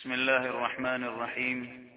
بسم الله الرحمن الرحيم.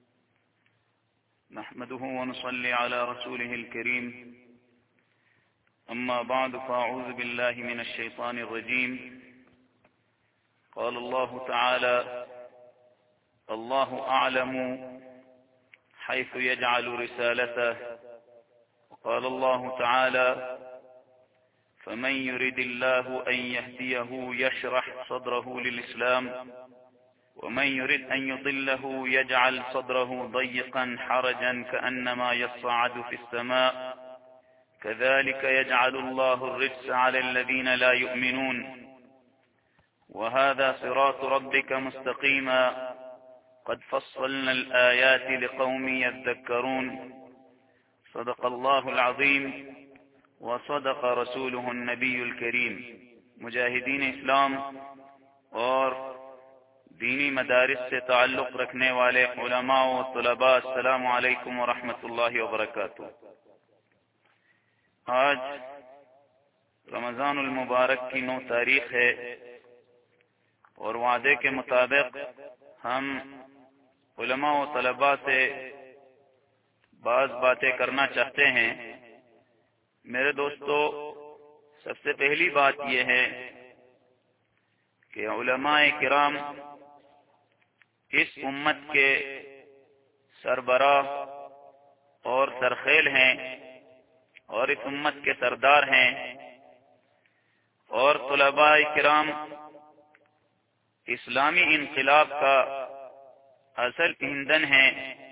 نحمده ونصلي على رسوله الكريم. أما بعد، فأعوذ بالله من الشيطان الرجيم. قال الله تعالى: الله أعلم حيث يجعل رسالته. وقال الله تعالى: فمن يرد الله أن يهديه يشرح صدره للإسلام ومن يرد أن يضله يجعل صدره ضيقا حرجا كأنما يصعد في السماء كذلك يجعل الله الرجس على الذين لا يؤمنون وهذا صراط ربك مستقيما قد فصلنا الآيات لقوم يذكرون. صدق الله العظيم وصدق رسوله النبی الکریم. مجاہدین اسلام اور دینی مدارس سے تعلق رکھنے والے علماء و طلباء، السلام علیکم ورحمۃ اللہ وبرکاتہ. آج رمضان المبارک کی 9 تاریخ ہے اور وعدے کے مطابق ہم علماء و طلباء سے بعض باتیں کرنا چاہتے ہیں. میرے دوستو، سب سے پہلی بات یہ ہے کہ علماء کرام اس امت کے سربراہ اور سرخیل ہیں اور اس امت کے سردار ہیں، اور طلباء کرام اسلامی انقلاب کا اصل ایندھن ہیں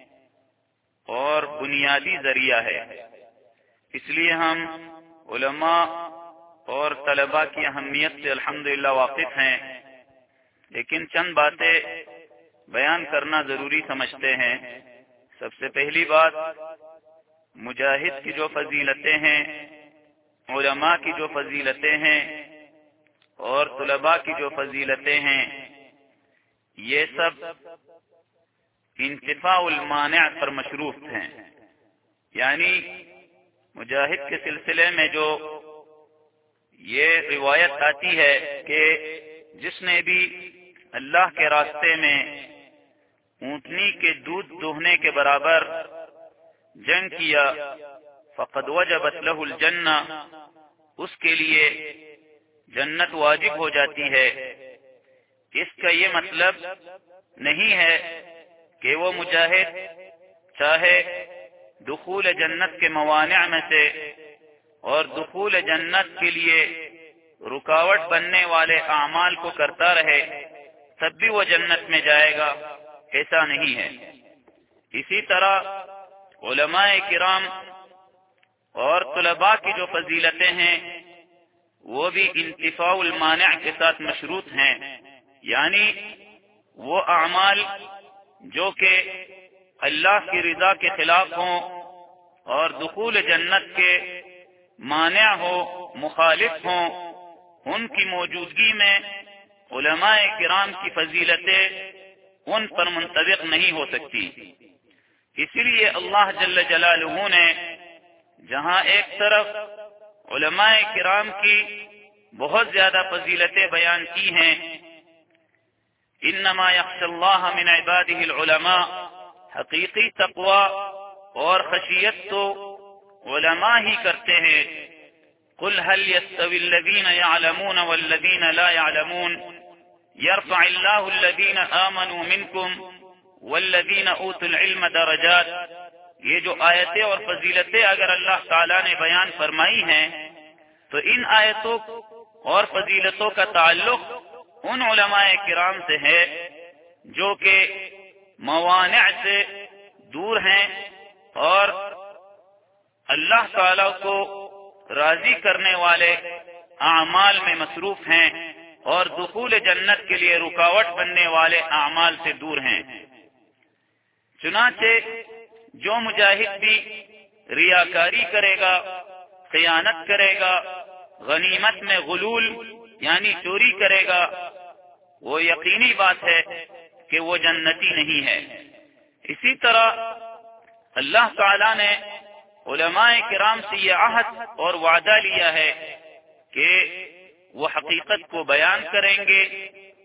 اور بنیادی ذریعہ ہے. اس لیے ہم علماء اور طلباء کی اہمیت سے الحمدللہ واقف ہیں، لیکن چند باتیں بیان کرنا ضروری سمجھتے ہیں. سب سے پہلی بات، مجاہد کی جو فضیلتیں ہیں، علماء کی جو فضیلتیں ہیں اور طلباء کی جو فضیلتیں ہیں، یہ سب انتفاع المانع پر مشروف ہیں. یعنی مجاہد کے سلسلے میں جو یہ روایت آتی ہے کہ جس نے بھی اللہ کے راستے میں اونٹنی کے دودھ دوہنے کے برابر جنگ کیا فقد وجبت لہ الجنہ، اس کے لیے جنت واجب ہو جاتی ہے. اس کا یہ مطلب نہیں ہے کہ وہ مجاہد چاہے دخول جنت کے موانع میں سے اور دخول جنت کے لیے رکاوٹ بننے والے اعمال کو کرتا رہے تب بھی وہ جنت میں جائے گا، ایسا نہیں ہے. اسی طرح علماء کرام اور طلباء کی جو فضیلتیں ہیں وہ بھی انتفاع المانع کے ساتھ مشروط ہیں. یعنی وہ اعمال جو کہ اللہ کی رضا کے خلاف ہوں اور دخول جنت کے مانع ہو، مخالف ہوں، ان کی موجودگی میں علماء کرام کی فضیلتیں ان پر منطبق نہیں ہو سکتی. اسی لیے اللہ جل جلالہ نے جہاں ایک طرف علماء کرام کی بہت زیادہ فضیلتیں بیان کی ہیں، انما یخشی اللہ من عبادہ العلماء، حقیقی تقوی اور خشیت تو علماء ہی کرتے ہیں. قل هل يستوي الذين يعلمون والذين لا يعلمون يرفع الله الذين آمنوا منكم والذين اوتوا العلم درجات. یہ جو آیتیں اور فضیلتیں اگر اللہ تعالی نے بیان فرمائی ہیں تو ان آیتوں اور فضیلتوں کا تعلق ان علماء کرام سے ہے جو کہ موانع سے دور ہیں اور اللہ تعالی کو راضی کرنے والے اعمال میں مصروف ہیں اور دخول جنت کے لیے رکاوٹ بننے والے اعمال سے دور ہیں. چنانچہ جو مجاہد بھی ریاکاری کرے گا، خیانت کرے گا، غنیمت میں غلول یعنی چوری کرے گا، وہ یقینی بات ہے کہ وہ جنتی نہیں ہے. اسی طرح اللہ تعالی نے علماء کرام سے یہ عہد اور وعدہ لیا ہے کہ وہ حقیقت کو بیان کریں گے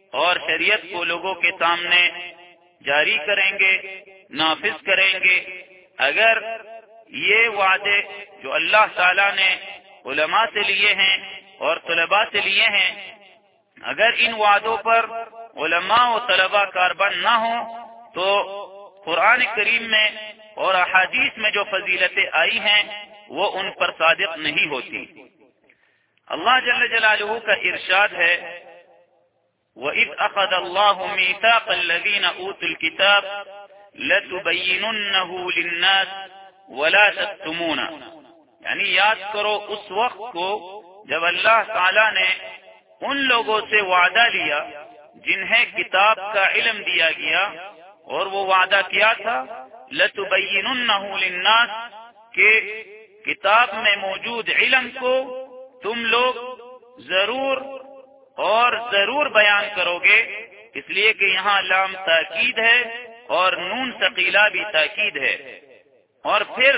اور شریعت کو لوگوں کے سامنے جاری کریں گے، نافذ کریں گے۔ اگر یہ وعدے جو اللہ تعالیٰ نے علماء سے لیے ہیں اور طلباء سے لیے ہیں، اگر ان وعدوں پر علماء و طلباء کاربند نہ ہوں تو قرآن کریم میں اور احادیث میں جو فضیلتیں آئی ہیں وہ ان پر صادق نہیں ہوتی۔ اللہ جل جلالہ کا ارشاد ہے وَإِذْ أَخَذَ اللَّهُ مِيثَاقَ الَّذِينَ أُوتُوا الْكِتَابَ لَتُبَيِّنُنَّهُ لِلنَّاسِ وَلَا تَكْتُمُونَهُ، یعنی یاد کرو اس وقت کو جب اللہ تعالیٰ نے ان لوگوں سے وعدہ لیا جنہیں کتاب کا علم دیا گیا، اور وہ وعدہ کیا تھا لَتُبَيِّنُنَّهُ لِلنَّاسِ کہ کتاب میں موجود علم کو تم لوگ ضرور بیان کرو گے، اس لیے کہ یہاں لام تاکید ہے اور نون ثقیلہ بھی تاکید ہے۔ اور پھر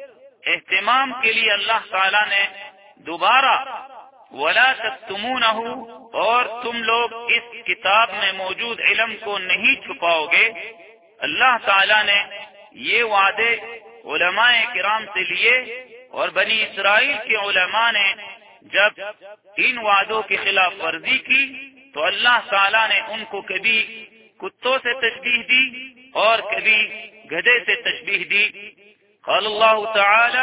اہتمام کے لیے اللہ تعالی نے دوبارہ وَلَا تَكْتُمُونَهُ، اور تم لوگ اس کتاب میں موجود علم کو نہیں چھپاؤ گے۔ اللہ تعالی نے یہ وعدے علماء کرام سے لیے، اور بنی اسرائیل کے علماء نے جب ان وعدوں کی خلاف ورزی کی تو اللہ تعالیٰ نے ان کو کبھی کتوں سے تشبیہ دی اور کبھی گدھے سے تشبیہ دی۔ قال اللہ تعالی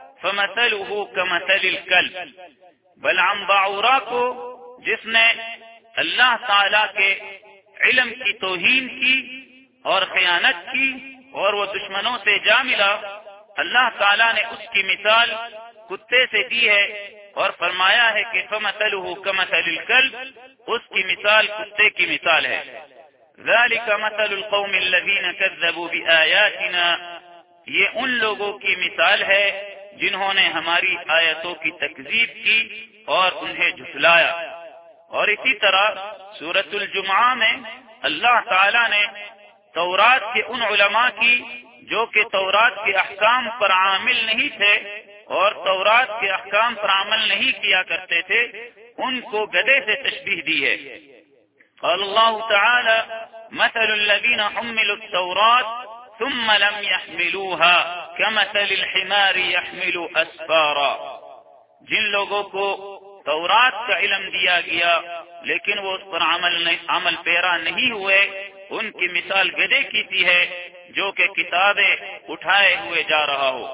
فمثلہ کمثل الکلب، بلعام باعورا کو جس نے اللہ تعالیٰ کے علم کی توہین کی اور خیانت کی اور وہ دشمنوں سے جا ملا، اللہ تعالیٰ نے اس کی مثال کتے سے دی ہے اور فرمایا ہے کہ فمثلہ کمثل الکلب، اس کی مثال کتے کی مثال ہے۔ ذالک مثل القوم الذین کذبوا بآیاتنا، یہ ان لوگوں کی مثال ہے جنہوں نے ہماری آیتوں کی تکذیب کی اور انہیں جھٹلایا۔ اور اسی طرح سورۃ الجمعہ میں اللہ تعالی نے تورات کے ان علماء کی جو کہ تورات کے احکام پر عامل نہیں تھے اور تورات کے احکام پر عمل نہیں کیا کرتے تھے، ان کو گدھے سے تشبیہ دی ہے۔ قال اللہ تعالی مثل الذین حملوا التوراة ثم لم يحملوها كمثل الحمار يحمل اسفارا، جن لوگوں کو تورات کا علم دیا گیا لیکن وہ اس پر عمل پیرا نہیں ہوئے، ان کی مثال گدھے کی سی ہے جو کہ کتابیں اٹھائے ہوئے جا رہا ہو۔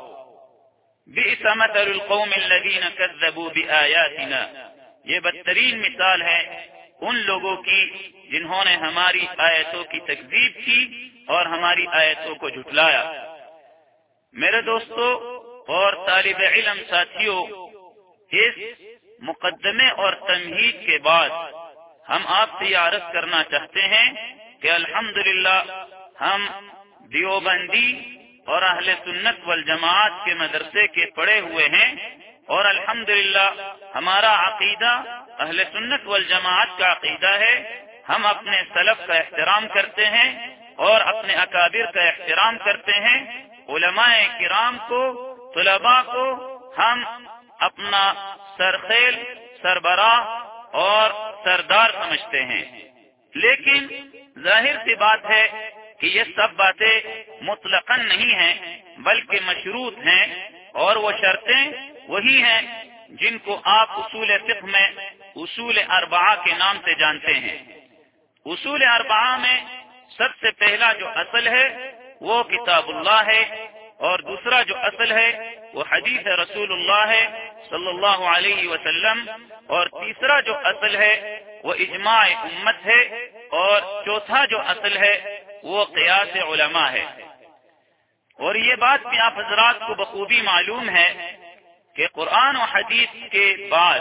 بئس مثل القوم الذین کذبوا بآیاتنا، یہ بدترین مثال ہے ان لوگوں کی جنہوں نے ہماری آیتوں کی تکذیب کی اور ہماری آیتوں کو جھٹلایا۔ میرے دوستو اور طالب علم ساتھیوں، اس مقدمے اور تمہید کے بعد ہم آپ سے یہ عرض کرنا چاہتے ہیں کہ الحمدللہ ہم دیوبندی اور اہل سنت والجماعت کے مدرسے کے پڑھے ہوئے ہیں، اور الحمدللہ ہمارا عقیدہ اہل سنت والجماعت کا عقیدہ ہے۔ ہم اپنے سلف کا احترام کرتے ہیں اور اپنے اکابر کا احترام کرتے ہیں۔ علماء کرام کو، طلباء کو ہم اپنا سرخیل، سربراہ اور سردار سمجھتے ہیں، لیکن ظاہر سی بات ہے کہ یہ سب باتیں مطلقاً نہیں ہیں بلکہ مشروط ہیں، اور وہ شرطیں وہی ہیں جن کو آپ اصول فقہ میں اصول اربعہ کے نام سے جانتے ہیں۔ اصول اربعہ میں سب سے پہلا جو اصل ہے وہ کتاب اللہ ہے، اور دوسرا جو اصل ہے وہ حدیث رسول اللہ ہے صلی اللہ علیہ وسلم، اور تیسرا جو اصل ہے وہ اجماع امت ہے، اور چوتھا جو اصل ہے وہ قیاس علماء ہے۔ اور یہ بات بھی آپ حضرات کو بخوبی معلوم ہے کہ قرآن و حدیث کے بعد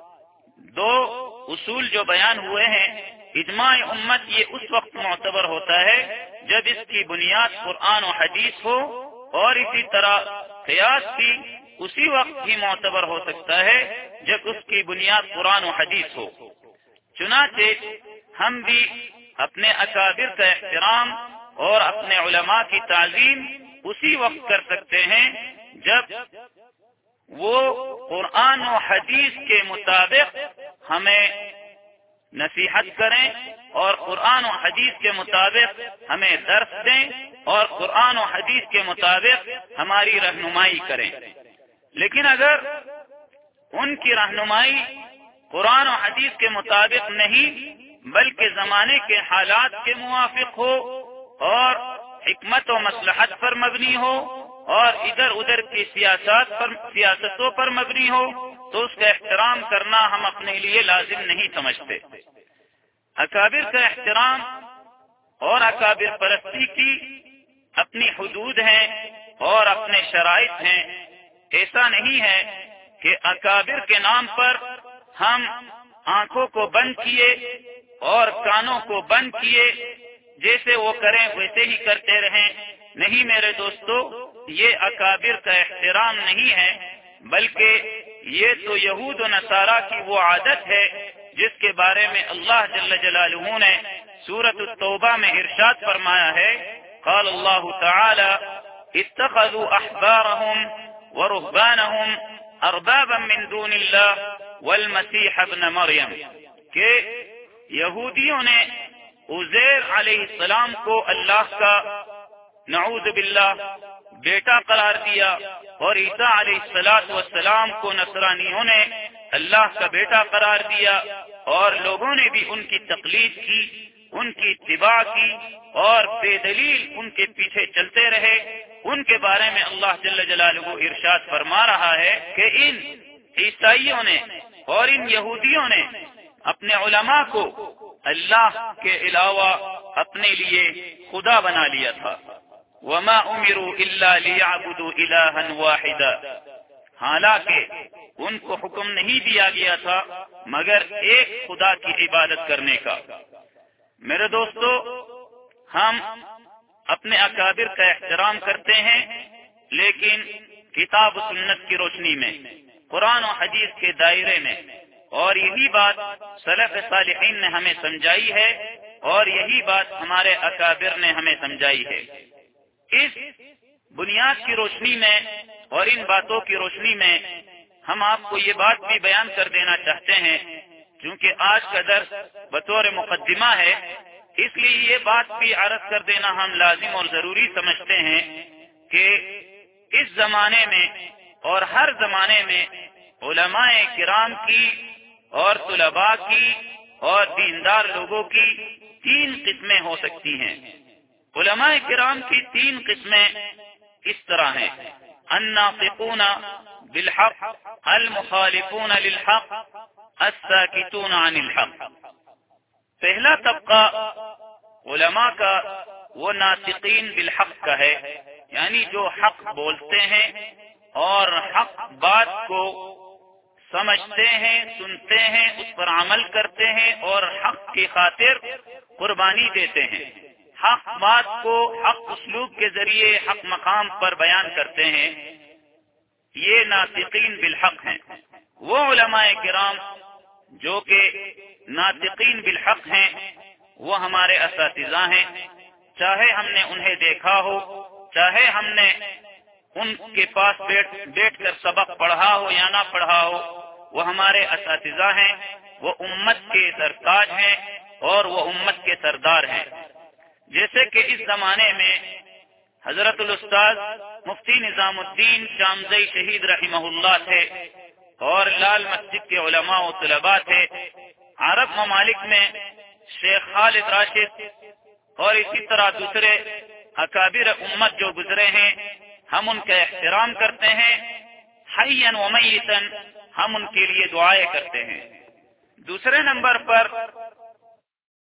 دو اصول جو بیان ہوئے ہیں، اجماع امت یہ اس وقت معتبر ہوتا ہے جب اس کی بنیاد قرآن و حدیث ہو، اور اسی طرح قیاس بھی اسی وقت ہی معتبر ہو سکتا ہے جب اس کی بنیاد قرآن و حدیث ہو۔ چنانچہ ہم بھی اپنے اکابر کا احترام اور اپنے علماء کی تعظیم اسی وقت کر سکتے ہیں جب وہ قرآن و حدیث کے مطابق ہمیں نصیحت کریں اور قرآن و حدیث کے مطابق ہمیں درس دیں اور قرآن و حدیث کے مطابق ہماری رہنمائی کریں. لیکن اگر ان کی رہنمائی قرآن و حدیث کے مطابق نہیں بلکہ زمانے کے حالات کے موافق ہو اور حکمت و مصلحت پر مبنی ہو اور ادھر ادھر کی سیاستوں پر مبنی ہو تو اس کا احترام کرنا ہم اپنے لیے لازم نہیں سمجھتے. اکابر کا احترام اور اکابر پرستی کی اپنی حدود ہیں اور اپنے شرائط ہیں. ایسا نہیں ہے کہ اکابر کے نام پر ہم آنکھوں کو بند کیے اور کانوں کو بند کیے، جیسے وہ کریں ویسے ہی کرتے رہیں. نہیں میرے دوستو، یہ اکابر کا احترام نہیں ہے، بلکہ یہ تو یہود و نصارہ کی وہ عادت ہے جس کے بارے میں اللہ جل جلالہ نے سورۃ التوبہ میں ارشاد فرمایا ہے. قال اللہ تعالی اتخذوا احبارهم ورهبانهم اربابا من دون اللہ والمسیح ابن مریم، کہ یہودیوں نے عزیر علیہ السلام کو اللہ کا نعوذ باللہ بیٹا قرار دیا اور عیسیٰ علیہ السلام کو نصرانیوں نے اللہ کا بیٹا قرار دیا، اور لوگوں نے بھی ان کی تقلید کی، ان کی اتباع کی اور بے دلیل ان کے پیچھے چلتے رہے. ان کے بارے میں اللہ جل جلالہ ارشاد فرما رہا ہے کہ ان عیسائیوں نے اور ان یہودیوں نے اپنے علماء کو اللہ کے علاوہ اپنے لیے خدا بنا لیا تھا. وما امروا الا ليعبدوا الها واحدا، حالانکہ ان کو حکم نہیں دیا گیا تھا مگر ایک خدا کی عبادت کرنے کا. میرے دوستو، ہم اپنے اکابر کا احترام کرتے ہیں، لیکن کتاب و سنت کی روشنی میں، قرآن و حدیث کے دائرے میں، اور یہی بات سلف صالحین نے ہمیں سمجھائی ہے اور یہی بات ہمارے اکابر نے ہمیں سمجھائی ہے. اس بنیاد کی روشنی میں اور ان باتوں کی روشنی میں ہم آپ کو یہ بات بھی بیان کر دینا چاہتے ہیں، چونکہ آج کا درس بطور مقدمہ ہے، اس لیے یہ بات بھی عرض کر دینا ہم لازم اور ضروری سمجھتے ہیں کہ اس زمانے میں اور ہر زمانے میں علماء کرام کی اور طلباء کی اور دیندار لوگوں کی 3 قسمیں ہو سکتی ہیں. علماء کرام کی 3 قسمیں اس طرح ہیں: الناطقون بالحق، المخالفون للحق، الساکتون عن الحق. پہلا طبقہ علماء کا وہ ناطقین بالحق کا ہے، یعنی جو حق بولتے ہیں اور حق بات کو سمجھتے ہیں، سنتے ہیں، اس پر عمل کرتے ہیں اور حق کی خاطر قربانی دیتے ہیں، حق بات کو حق اسلوب کے ذریعے حق مقام پر بیان کرتے ہیں. یہ ناطقین بالحق ہیں. وہ علماء کرام جو کہ ناطقین بالحق ہیں وہ ہمارے اساتذہ ہیں، چاہے ہم نے انہیں دیکھا ہو، چاہے ہم نے ان کے پاس بیٹھ کر سبق پڑھا ہو یا نہ پڑھا ہو، وہ ہمارے اساتذہ ہیں، وہ امت کے سرتاج ہیں اور وہ امت کے سردار ہیں. جیسے کہ اس زمانے میں حضرت الاستاذ مفتی نظام الدین شامزئی شہید رحمہ اللہ تھے اور لال مسجد کے علماء و طلباء تھے. عرب ممالک میں شیخ خالد راشد اور اسی طرح دوسرے اکابر امت جو گزرے ہیں، ہم ان کا احترام کرتے ہیں، حیاً و میتاً ہم ان کے لیے دعائیں کرتے ہیں. دوسرے نمبر پر